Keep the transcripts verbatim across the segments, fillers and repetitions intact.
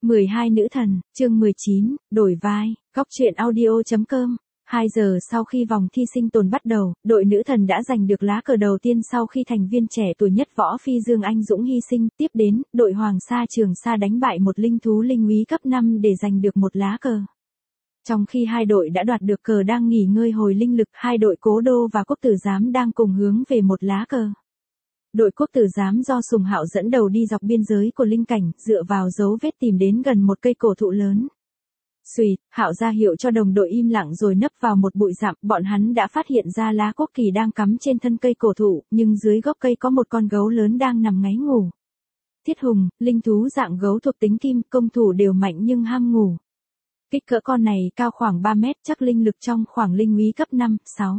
mười hai nữ thần, chương mười chín, đổi vai, góc truyện audio chấm com. hai giờ sau khi vòng thi sinh tồn bắt đầu, đội nữ thần đã giành được lá cờ đầu tiên sau khi thành viên trẻ tuổi nhất Võ Phi Dương anh dũng hy sinh. Tiếp đến, đội Hoàng Sa Trường Sa đánh bại một linh thú linh úy cấp năm để giành được một lá cờ. Trong khi hai đội đã đoạt được cờ đang nghỉ ngơi hồi linh lực, hai đội Cố Đô và Quốc Tử Giám đang cùng hướng về một lá cờ. Đội Quốc Tử Giám do Sùng Hạo dẫn đầu đi dọc biên giới của linh cảnh, dựa vào dấu vết tìm đến gần một cây cổ thụ lớn. Xuỵt, Hạo ra hiệu cho đồng đội im lặng rồi nấp vào một bụi rậm, bọn hắn đã phát hiện ra lá quốc kỳ đang cắm trên thân cây cổ thụ, nhưng dưới gốc cây có một con gấu lớn đang nằm ngáy ngủ. Thiết hùng, linh thú dạng gấu thuộc tính kim, công thủ đều mạnh nhưng ham ngủ. Kích cỡ con này cao khoảng ba mét, chắc linh lực trong khoảng linh úy cấp năm, sáu.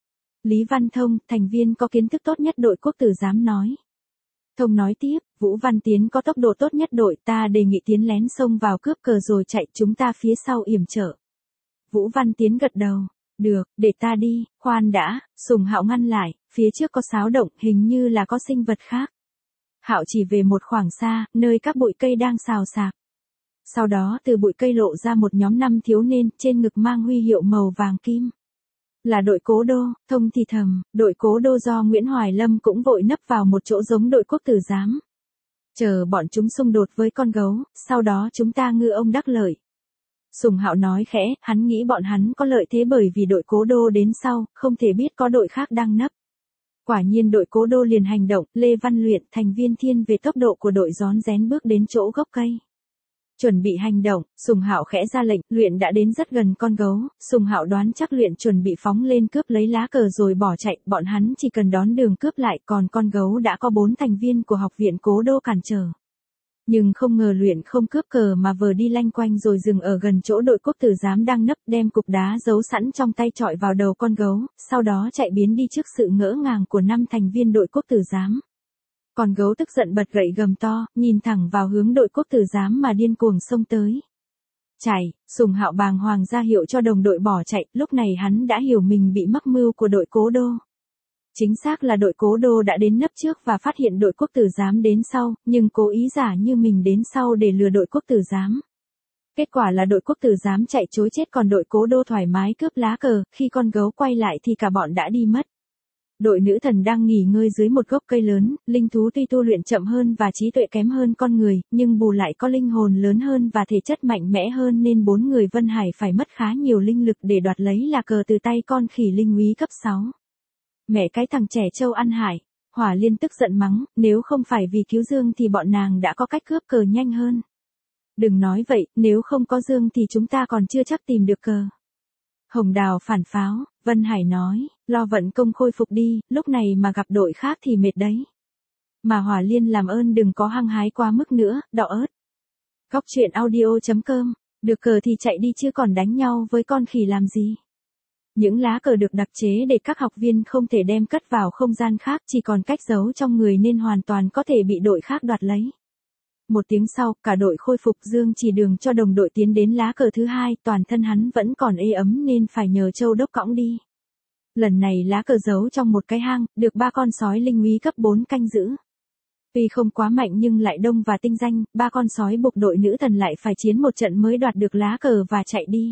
Lý Văn Thông, thành viên có kiến thức tốt nhất đội Quốc Tử Giám nói. Thông nói tiếp, Vũ Văn Tiến có tốc độ tốt nhất đội, ta đề nghị tiến lén xông vào cướp cờ rồi chạy, chúng ta phía sau yểm trợ. Vũ Văn Tiến gật đầu, được, để ta đi, khoan đã, Sùng Hạo ngăn lại, phía trước có xáo động, hình như là có sinh vật khác. Hạo chỉ về một khoảng xa, nơi các bụi cây đang xào xạc. Sau đó từ bụi cây lộ ra một nhóm năm thiếu niên, trên ngực mang huy hiệu màu vàng kim. Là đội Cố Đô. Thông thì thầm, đội Cố Đô do Nguyễn Hoài Lâm cũng vội nấp vào một chỗ giống đội Quốc Tử Giám. Chờ bọn chúng xung đột với con gấu, sau đó chúng ta ngư ông đắc lợi. Sùng Hạo nói khẽ, hắn nghĩ bọn hắn có lợi thế bởi vì đội Cố Đô đến sau, không thể biết có đội khác đang nấp. Quả nhiên đội Cố Đô liền hành động, Lê Văn Luyện, thành viên thiên về tốc độ của đội rón rén bước đến chỗ gốc cây. Chuẩn bị hành động, Sùng Hạo khẽ ra lệnh, Luyện đã đến rất gần con gấu, Sùng Hạo đoán chắc Luyện chuẩn bị phóng lên cướp lấy lá cờ rồi bỏ chạy, bọn hắn chỉ cần đón đường cướp lại, còn con gấu đã có bốn thành viên của học viện Cố Đô cản trở. Nhưng không ngờ Luyện không cướp cờ mà vờ đi lanh quanh rồi dừng ở gần chỗ đội Quốc Tử Giám đang nấp, đem cục đá giấu sẵn trong tay chọi vào đầu con gấu, sau đó chạy biến đi trước sự ngỡ ngàng của năm thành viên đội Quốc Tử Giám. Còn gấu tức giận bật gậy gầm to, nhìn thẳng vào hướng đội Quốc Tử Giám mà điên cuồng xông tới. Chạy, Sùng Hạo bàng hoàng ra hiệu cho đồng đội bỏ chạy, lúc này hắn đã hiểu mình bị mắc mưu của đội Cố Đô. Chính xác là đội Cố Đô đã đến nấp trước và phát hiện đội Quốc Tử Giám đến sau, nhưng cố ý giả như mình đến sau để lừa đội Quốc Tử Giám. Kết quả là đội Quốc Tử Giám chạy trối chết còn đội Cố Đô thoải mái cướp lá cờ, khi con gấu quay lại thì cả bọn đã đi mất. Đội nữ thần đang nghỉ ngơi dưới một gốc cây lớn, linh thú tuy tu luyện chậm hơn và trí tuệ kém hơn con người, nhưng bù lại có linh hồn lớn hơn và thể chất mạnh mẽ hơn nên bốn người Vân Hải phải mất khá nhiều linh lực để đoạt lấy là cờ từ tay con khỉ linh úy cấp sáu. Mẹ cái thằng trẻ trâu ăn hại, Hỏa Liên tức giận mắng, nếu không phải vì cứu Dương thì bọn nàng đã có cách cướp cờ nhanh hơn. Đừng nói vậy, nếu không có Dương thì chúng ta còn chưa chắc tìm được cờ. Hồng Đào phản pháo, Vân Hải nói, lo vận công khôi phục đi, lúc này mà gặp đội khác thì mệt đấy. Mà Hỏa Liên làm ơn đừng có hăng hái quá mức nữa, đọ ớt. Góc truyện audio chấm com, được cờ thì chạy đi chứ còn đánh nhau với con khỉ làm gì. Những lá cờ được đặc chế để các học viên không thể đem cất vào không gian khác, chỉ còn cách giấu trong người nên hoàn toàn có thể bị đội khác đoạt lấy. Một tiếng sau, cả đội khôi phục, Dương chỉ đường cho đồng đội tiến đến lá cờ thứ hai, toàn thân hắn vẫn còn ê ấm nên phải nhờ Châu Đốc cõng đi. Lần này lá cờ giấu trong một cái hang, được ba con sói linh úy cấp bốn canh giữ. Tuy không quá mạnh nhưng lại đông và tinh danh, ba con sói buộc đội nữ thần lại phải chiến một trận mới đoạt được lá cờ và chạy đi.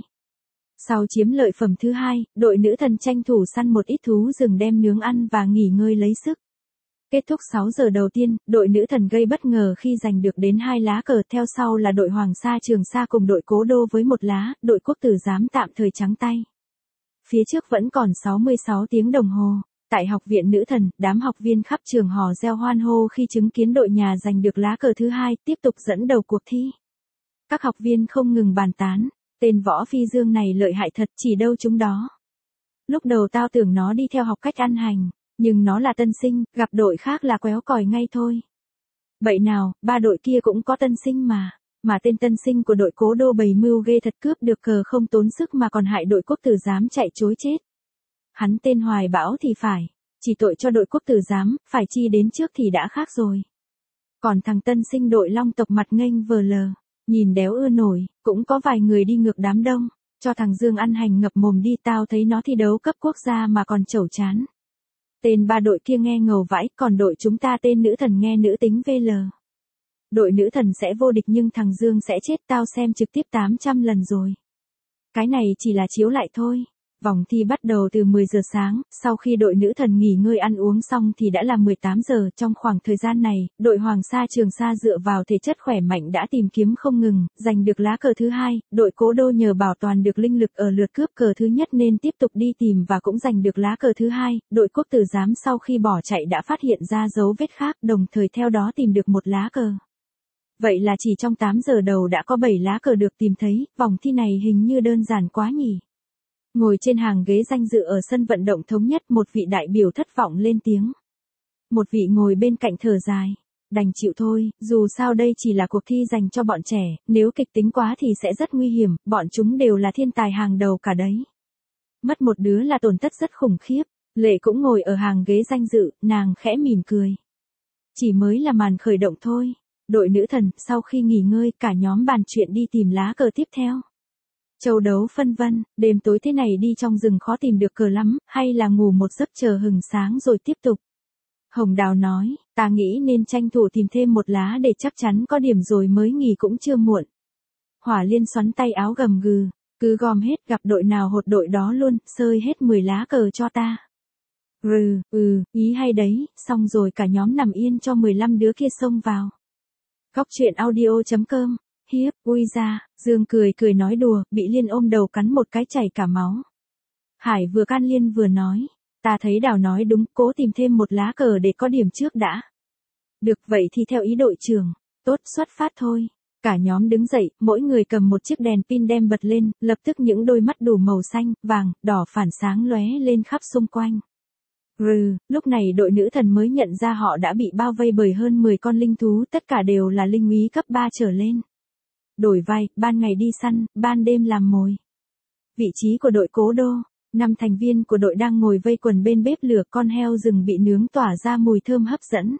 Sau chiếm lợi phẩm thứ hai, đội nữ thần tranh thủ săn một ít thú rừng đem nướng ăn và nghỉ ngơi lấy sức. Kết thúc sáu giờ đầu tiên, đội nữ thần gây bất ngờ khi giành được đến hai lá cờ, theo sau là đội Hoàng Sa Trường Sa cùng đội Cố Đô với một lá, đội Quốc Tử Giám tạm thời trắng tay. Phía trước vẫn còn sáu mươi sáu tiếng đồng hồ. Tại học viện nữ thần, đám học viên khắp trường hò reo hoan hô khi chứng kiến đội nhà giành được lá cờ thứ hai, tiếp tục dẫn đầu cuộc thi. Các học viên không ngừng bàn tán, tên Võ Phi Dương này lợi hại thật, chỉ đâu chúng đó. Lúc đầu tao tưởng nó đi theo học cách ăn hành. Nhưng nó là tân sinh, gặp đội khác là quéo còi ngay thôi. Vậy nào, ba đội kia cũng có tân sinh mà. Mà tên tân sinh của đội Cố Đô bày mưu ghê thật, cướp được cờ không tốn sức mà còn hại đội Quốc Tử Giám chạy trối chết. Hắn tên Hoài Bão thì phải. Chỉ tội cho đội Quốc Tử Giám, phải chi đến trước thì đã khác rồi. Còn thằng tân sinh đội Long tộc mặt nghênh vờ lờ. Nhìn đéo ưa nổi, cũng có vài người đi ngược đám đông. Cho thằng Dương ăn hành ngập mồm đi, tao thấy nó thi đấu cấp quốc gia mà còn chẩu chán. Tên ba đội kia nghe ngầu vãi, còn đội chúng ta tên nữ thần nghe nữ tính vê lờ. Đội nữ thần sẽ vô địch nhưng thằng Dương sẽ chết, tao xem trực tiếp tám trăm lần rồi. Cái này chỉ là chiếu lại thôi. Vòng thi bắt đầu từ mười giờ sáng, sau khi đội nữ thần nghỉ ngơi ăn uống xong thì đã là mười tám giờ. Trong khoảng thời gian này, đội Hoàng Sa Trường Sa dựa vào thể chất khỏe mạnh đã tìm kiếm không ngừng, giành được lá cờ thứ hai. Đội Cố Đô nhờ bảo toàn được linh lực ở lượt cướp cờ thứ nhất nên tiếp tục đi tìm và cũng giành được lá cờ thứ hai. Đội Quốc Tử Giám sau khi bỏ chạy đã phát hiện ra dấu vết khác, đồng thời theo đó tìm được một lá cờ. Vậy là chỉ trong tám giờ đầu đã có bảy lá cờ được tìm thấy, vòng thi này hình như đơn giản quá nhỉ. Ngồi trên hàng ghế danh dự ở sân vận động Thống Nhất, một vị đại biểu thất vọng lên tiếng. Một vị ngồi bên cạnh thở dài. Đành chịu thôi, dù sao đây chỉ là cuộc thi dành cho bọn trẻ, nếu kịch tính quá thì sẽ rất nguy hiểm, bọn chúng đều là thiên tài hàng đầu cả đấy. Mất một đứa là tổn thất rất khủng khiếp. Lệ cũng ngồi ở hàng ghế danh dự, nàng khẽ mỉm cười. Chỉ mới là màn khởi động thôi. Đội nữ thần, sau khi nghỉ ngơi, cả nhóm bàn chuyện đi tìm lá cờ tiếp theo. Châu đấu phân vân, đêm tối thế này đi trong rừng khó tìm được cờ lắm, hay là ngủ một giấc chờ hừng sáng rồi tiếp tục. Hồng Đào nói, ta nghĩ nên tranh thủ tìm thêm một lá để chắc chắn có điểm rồi mới nghỉ cũng chưa muộn. Hỏa Liên xoắn tay áo gầm gừ, cứ gom hết, gặp đội nào hột đội đó luôn, sơi hết mười lá cờ cho ta. Ừ, ừ, ý hay đấy, xong rồi cả nhóm nằm yên cho mười lăm đứa kia xông vào. Góc truyện audio chấm com. Hiếp, ui ra, Dương cười cười nói đùa, bị Liên ôm đầu cắn một cái chảy cả máu. Hải vừa can Liên vừa nói, ta thấy Đào nói đúng, cố tìm thêm một lá cờ để có điểm trước đã. Được vậy thì theo ý đội trưởng, tốt, xuất phát thôi. Cả nhóm đứng dậy, mỗi người cầm một chiếc đèn pin đem bật lên, lập tức những đôi mắt đủ màu xanh, vàng, đỏ phản sáng lóe lên khắp xung quanh. Rừ, lúc này đội nữ thần mới nhận ra họ đã bị bao vây bởi hơn mười con linh thú, tất cả đều là linh úy cấp ba trở lên. Đổi vai, ban ngày đi săn, ban đêm làm mồi. Vị trí của đội Cố Đô, năm thành viên của đội đang ngồi vây quần bên bếp lửa, con heo rừng bị nướng tỏa ra mùi thơm hấp dẫn.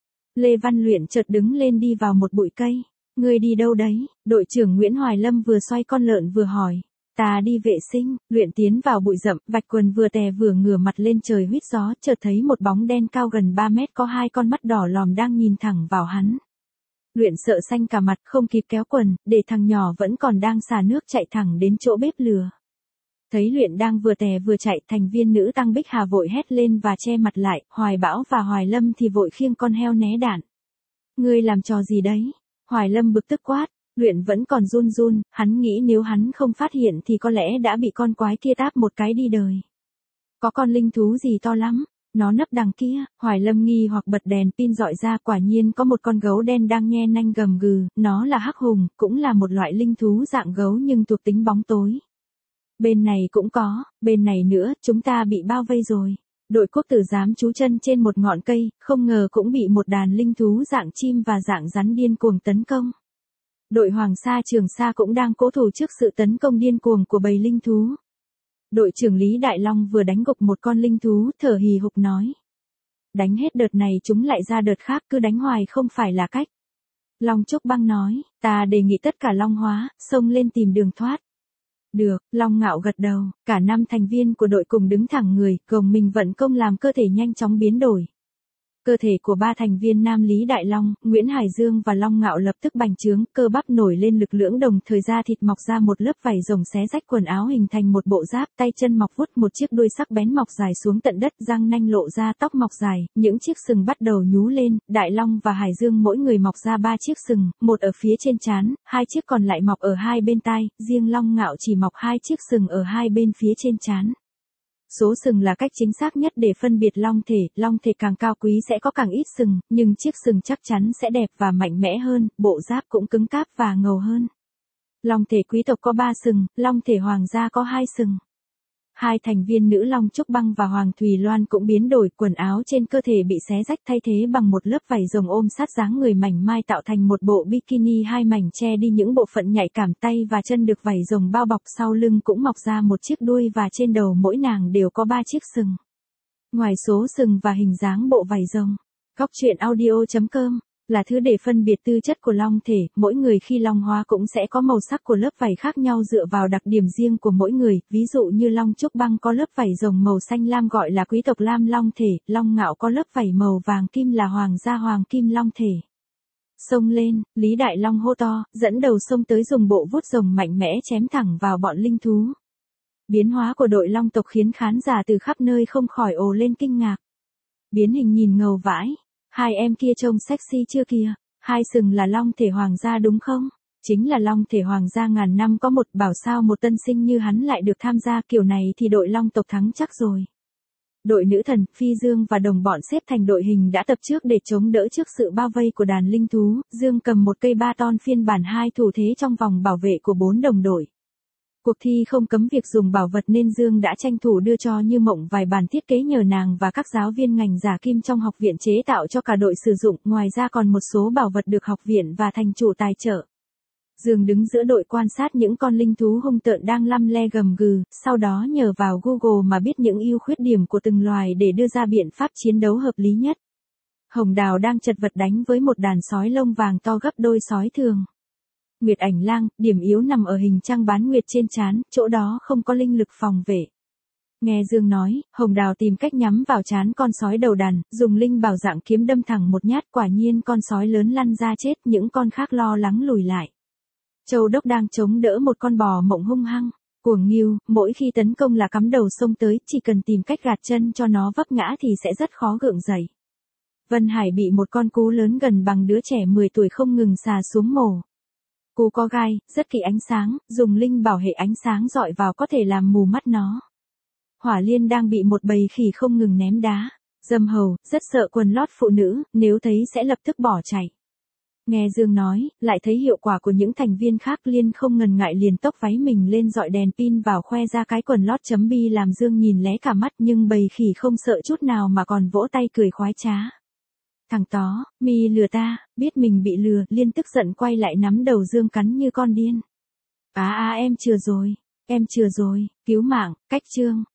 Lê Văn Luyện chợt đứng lên đi vào một bụi cây. Ngươi đi đâu đấy? Đội trưởng Nguyễn Hoài Lâm vừa xoay con lợn vừa hỏi. Ta đi vệ sinh. Luyện tiến vào bụi rậm, vạch quần vừa tè vừa ngửa mặt lên trời huýt gió, chợt thấy một bóng đen cao gần ba mét có hai con mắt đỏ lòm đang nhìn thẳng vào hắn. Luyện sợ xanh cả mặt, không kịp kéo quần, để thằng nhỏ vẫn còn đang xả nước chạy thẳng đến chỗ bếp lửa. Thấy Luyện đang vừa tè vừa chạy, thành viên nữ Tăng Bích Hà vội hét lên và che mặt lại, Hoài Bão và Hoài Lâm thì vội khiêng con heo né đạn. Ngươi làm trò gì đấy? Hoài Lâm bực tức quát. Luyện vẫn còn run run, hắn nghĩ nếu hắn không phát hiện thì có lẽ đã bị con quái kia táp một cái đi đời. Có con linh thú gì to lắm, nó nấp đằng kia. Hoài Lâm nghi hoặc bật đèn pin dọi ra, quả nhiên có một con gấu đen đang nhe nanh gầm gừ, nó là hắc hùng, cũng là một loại linh thú dạng gấu nhưng thuộc tính bóng tối. Bên này cũng có, bên này nữa, chúng ta bị bao vây rồi. Đội Quốc Tử Giám trú chân trên một ngọn cây, không ngờ cũng bị một đàn linh thú dạng chim và dạng rắn điên cuồng tấn công. Đội Hoàng Sa Trường Sa cũng đang cố thủ trước sự tấn công điên cuồng của bầy linh thú. Đội trưởng Lý Đại Long vừa đánh gục một con linh thú, thở hì hục nói. Đánh hết đợt này chúng lại ra đợt khác, cứ đánh hoài không phải là cách. Long Trúc Băng nói, ta đề nghị tất cả Long Hóa, xông lên tìm đường thoát. Được, Long Ngạo gật đầu, cả năm thành viên của đội cùng đứng thẳng người, gồng mình vận công làm cơ thể nhanh chóng biến đổi. Cơ thể của ba thành viên nam Lý Đại Long, Nguyễn Hải Dương và Long Ngạo lập tức bành trướng, cơ bắp nổi lên lực lưỡng, đồng thời da thịt mọc ra một lớp vảy rồng xé rách quần áo hình thành một bộ giáp, tay chân mọc vút, một chiếc đuôi sắc bén mọc dài xuống tận đất, răng nanh lộ ra, tóc mọc dài, những chiếc sừng bắt đầu nhú lên. Đại Long và Hải Dương mỗi người mọc ra ba chiếc sừng, một ở phía trên trán, hai chiếc còn lại mọc ở hai bên tai, riêng Long Ngạo chỉ mọc hai chiếc sừng ở hai bên phía trên trán. Số sừng là cách chính xác nhất để phân biệt long thể, long thể càng cao quý sẽ có càng ít sừng, nhưng chiếc sừng chắc chắn sẽ đẹp và mạnh mẽ hơn, bộ giáp cũng cứng cáp và ngầu hơn. Long thể quý tộc có ba sừng, long thể hoàng gia có hai sừng. Hai thành viên nữ Long Trúc Băng và Hoàng Thùy Loan cũng biến đổi, quần áo trên cơ thể bị xé rách thay thế bằng một lớp vảy rồng ôm sát dáng người mảnh mai tạo thành một bộ bikini hai mảnh che đi những bộ phận nhạy cảm, tay và chân được vảy rồng bao bọc, sau lưng cũng mọc ra một chiếc đuôi và trên đầu mỗi nàng đều có ba chiếc sừng. Ngoài số sừng và hình dáng bộ vảy rồng, góc truyện audio chấm com là thứ để phân biệt tư chất của long thể, mỗi người khi long hóa cũng sẽ có màu sắc của lớp vảy khác nhau dựa vào đặc điểm riêng của mỗi người, ví dụ như Long Trúc Băng có lớp vảy rồng màu xanh lam gọi là quý tộc lam long thể, Long Ngạo có lớp vảy màu vàng kim là hoàng gia hoàng kim long thể. Xông lên, Lý Đại Long hô to, dẫn đầu xông tới dùng bộ vuốt rồng mạnh mẽ chém thẳng vào bọn linh thú. Biến hóa của đội long tộc khiến khán giả từ khắp nơi không khỏi ồ lên kinh ngạc. Biến hình nhìn ngầu vãi, hai em kia trông sexy chưa kìa, hai sừng là long thể hoàng gia đúng không? Chính là long thể hoàng gia ngàn năm có một, bảo sao một tân sinh như hắn lại được tham gia, kiểu này thì đội long tộc thắng chắc rồi. Đội nữ thần, Phi Dương và đồng bọn xếp thành đội hình đã tập trước để chống đỡ trước sự bao vây của đàn linh thú. Dương cầm một cây ba ton phiên bản hai thủ thế trong vòng bảo vệ của bốn đồng đội. Cuộc thi không cấm việc dùng bảo vật nên Dương đã tranh thủ đưa cho Như Mộng vài bản thiết kế nhờ nàng và các giáo viên ngành giả kim trong học viện chế tạo cho cả đội sử dụng, ngoài ra còn một số bảo vật được học viện và thành chủ tài trợ. Dương đứng giữa đội quan sát những con linh thú hung tợn đang lăm le gầm gừ, sau đó nhờ vào Google mà biết những ưu khuyết điểm của từng loài để đưa ra biện pháp chiến đấu hợp lý nhất. Hồng Đào đang chật vật đánh với một đàn sói lông vàng to gấp đôi sói thường. Nguyệt Ảnh Lang, điểm yếu nằm ở hình trăng bán nguyệt trên trán, chỗ đó không có linh lực phòng vệ. Nghe Dương nói, Hồng Đào tìm cách nhắm vào trán con sói đầu đàn, dùng linh bảo dạng kiếm đâm thẳng một nhát, quả nhiên con sói lớn lăn ra chết, những con khác lo lắng lùi lại. Châu Đốc đang chống đỡ một con bò mộng hung hăng, cuồng nghiêu, mỗi khi tấn công là cắm đầu xông tới, chỉ cần tìm cách gạt chân cho nó vấp ngã thì sẽ rất khó gượng dậy. Vân Hải bị một con cú lớn gần bằng đứa trẻ mười tuổi không ngừng xà xuống mổ. Cú có gai, rất kỳ ánh sáng, dùng linh bảo hệ ánh sáng dọi vào có thể làm mù mắt nó. Hỏa Liên đang bị một bầy khỉ không ngừng ném đá. Dâm Hầu, rất sợ quần lót phụ nữ, nếu thấy sẽ lập tức bỏ chạy. Nghe Dương nói, lại thấy hiệu quả của những thành viên khác, Liên không ngần ngại liền tốc váy mình lên dọi đèn pin vào khoe ra cái quần lót chấm bi làm Dương nhìn lé cả mắt, nhưng bầy khỉ không sợ chút nào mà còn vỗ tay cười khoái trá. Thằng tó, mi lừa ta, biết mình bị lừa, Liên tức giận quay lại nắm đầu Dương cắn như con điên. À à em chừa rồi, em chừa rồi, cứu mạng, cách chương.